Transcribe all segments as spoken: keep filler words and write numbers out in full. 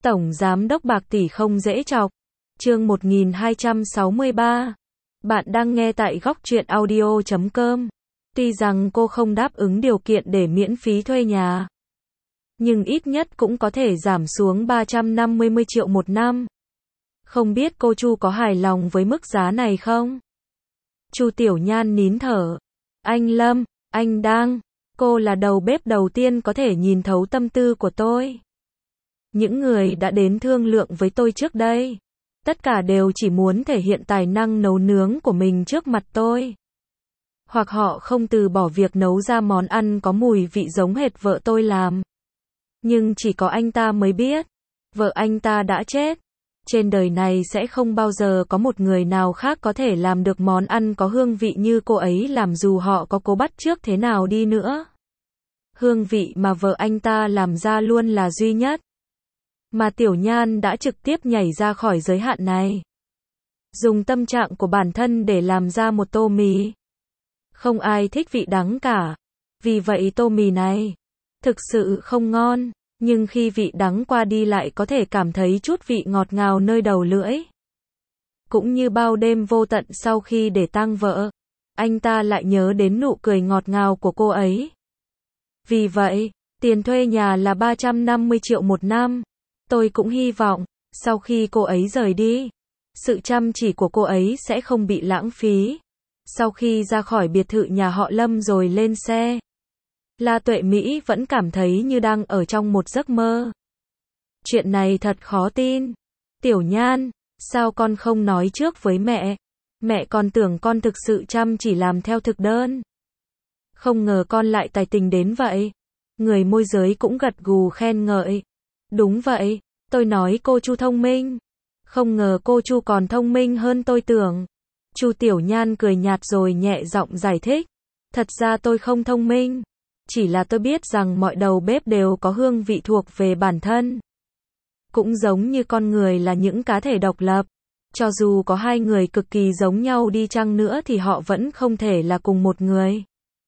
Tổng Giám đốc bạc tỷ không dễ chọc. Chương một nghìn hai trăm sáu mươi ba. Bạn đang nghe tại góc truyện audio chấm com. Tuy rằng cô không đáp ứng điều kiện để miễn phí thuê nhà, nhưng ít nhất cũng có thể giảm xuống ba trăm năm mươi triệu một năm. Không biết cô Chu có hài lòng với mức giá này không? Chu Tiểu Nhan nín thở. Anh Lâm, anh đang, cô là đầu bếp đầu tiên có thể nhìn thấu tâm tư của tôi. Những người đã đến thương lượng với tôi trước đây, tất cả đều chỉ muốn thể hiện tài năng nấu nướng của mình trước mặt tôi. Hoặc họ không từ bỏ việc nấu ra món ăn có mùi vị giống hệt vợ tôi làm. Nhưng chỉ có anh ta mới biết, vợ anh ta đã chết. Trên đời này sẽ không bao giờ có một người nào khác có thể làm được món ăn có hương vị như cô ấy làm dù họ có cố bắt chước thế nào đi nữa. Hương vị mà vợ anh ta làm ra luôn là duy nhất. Mà Tiểu Nhan đã trực tiếp nhảy ra khỏi giới hạn này. Dùng tâm trạng của bản thân để làm ra một tô mì. Không ai thích vị đắng cả. Vì vậy tô mì này thực sự không ngon. Nhưng khi vị đắng qua đi lại có thể cảm thấy chút vị ngọt ngào nơi đầu lưỡi. Cũng như bao đêm vô tận sau khi để tang vợ, anh ta lại nhớ đến nụ cười ngọt ngào của cô ấy. Vì vậy, tiền thuê nhà là ba trăm năm mươi triệu một năm. Tôi cũng hy vọng, sau khi cô ấy rời đi, sự chăm chỉ của cô ấy sẽ không bị lãng phí. Sau khi ra khỏi biệt thự nhà họ Lâm rồi lên xe, La Tuệ Mỹ vẫn cảm thấy như đang ở trong một giấc mơ. Chuyện này thật khó tin. Tiểu Nhan, sao con không nói trước với mẹ? Mẹ còn tưởng con thực sự chăm chỉ làm theo thực đơn. Không ngờ con lại tài tình đến vậy. Người môi giới cũng gật gù khen ngợi. Đúng vậy, tôi nói cô Chu thông minh. Không ngờ cô Chu còn thông minh hơn tôi tưởng. Chu Tiểu Nhan cười nhạt rồi nhẹ giọng giải thích. Thật ra tôi không thông minh. Chỉ là tôi biết rằng mọi đầu bếp đều có hương vị thuộc về bản thân. Cũng giống như con người là những cá thể độc lập. Cho dù có hai người cực kỳ giống nhau đi chăng nữa thì họ vẫn không thể là cùng một người.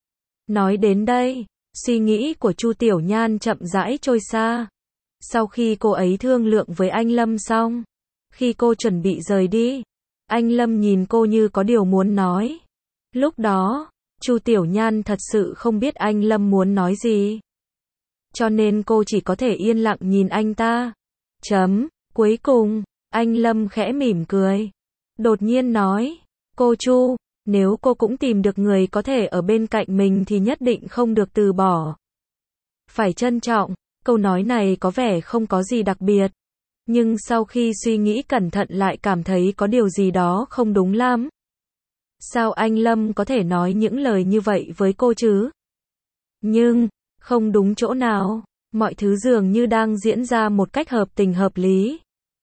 Nói đến đây, suy nghĩ của Chu Tiểu Nhan chậm rãi trôi xa. Sau khi cô ấy thương lượng với anh Lâm xong, khi cô chuẩn bị rời đi, anh Lâm nhìn cô như có điều muốn nói. Lúc đó, Chu Tiểu Nhan thật sự không biết anh Lâm muốn nói gì. Cho nên cô chỉ có thể yên lặng nhìn anh ta. Chấm, cuối cùng, anh Lâm khẽ mỉm cười. Đột nhiên nói, cô Chu, nếu cô cũng tìm được người có thể ở bên cạnh mình thì nhất định không được từ bỏ. Phải trân trọng, câu nói này có vẻ không có gì đặc biệt. Nhưng sau khi suy nghĩ cẩn thận lại cảm thấy có điều gì đó không đúng lắm. Sao anh Lâm có thể nói những lời như vậy với cô chứ? Nhưng, không đúng chỗ nào, mọi thứ dường như đang diễn ra một cách hợp tình hợp lý.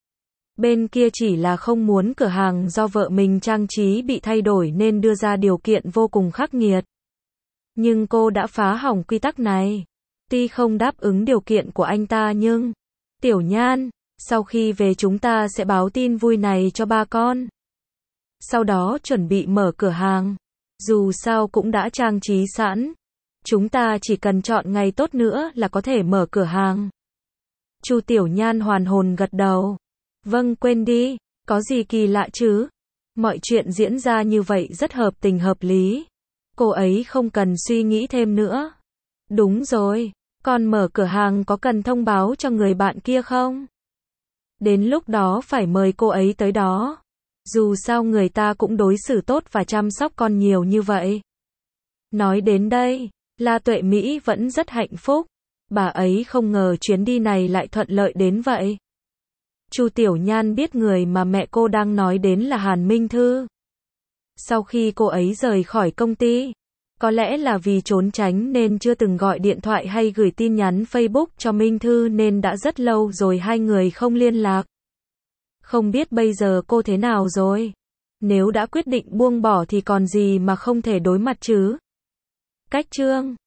Bên kia chỉ là không muốn cửa hàng do vợ mình trang trí bị thay đổi nên đưa ra điều kiện vô cùng khắc nghiệt. Nhưng cô đã phá hỏng quy tắc này. Tuy không đáp ứng điều kiện của anh ta nhưng, Tiểu Nhan, sau khi về chúng ta sẽ báo tin vui này cho ba con. Sau đó chuẩn bị mở cửa hàng. Dù sao cũng đã trang trí sẵn. Chúng ta chỉ cần chọn ngày tốt nữa là có thể mở cửa hàng. Chu Tiểu Nhan hoàn hồn gật đầu. Vâng, quên đi, có gì kỳ lạ chứ? Mọi chuyện diễn ra như vậy rất hợp tình hợp lý. Cô ấy không cần suy nghĩ thêm nữa. Đúng rồi, con mở cửa hàng có cần thông báo cho người bạn kia không? Đến lúc đó phải mời cô ấy tới đó. Dù sao người ta cũng đối xử tốt và chăm sóc con nhiều như vậy. Nói đến đây, La Tuệ Mỹ vẫn rất hạnh phúc. Bà ấy không ngờ chuyến đi này lại thuận lợi đến vậy. Chu Tiểu Nhan biết người mà mẹ cô đang nói đến là Hàn Minh Thư. Sau khi cô ấy rời khỏi công ty, có lẽ là vì trốn tránh nên chưa từng gọi điện thoại hay gửi tin nhắn Facebook cho Minh Thư nên đã rất lâu rồi hai người không liên lạc. Không biết bây giờ cô thế nào rồi? Nếu đã quyết định buông bỏ thì còn gì mà không thể đối mặt chứ? Cách chương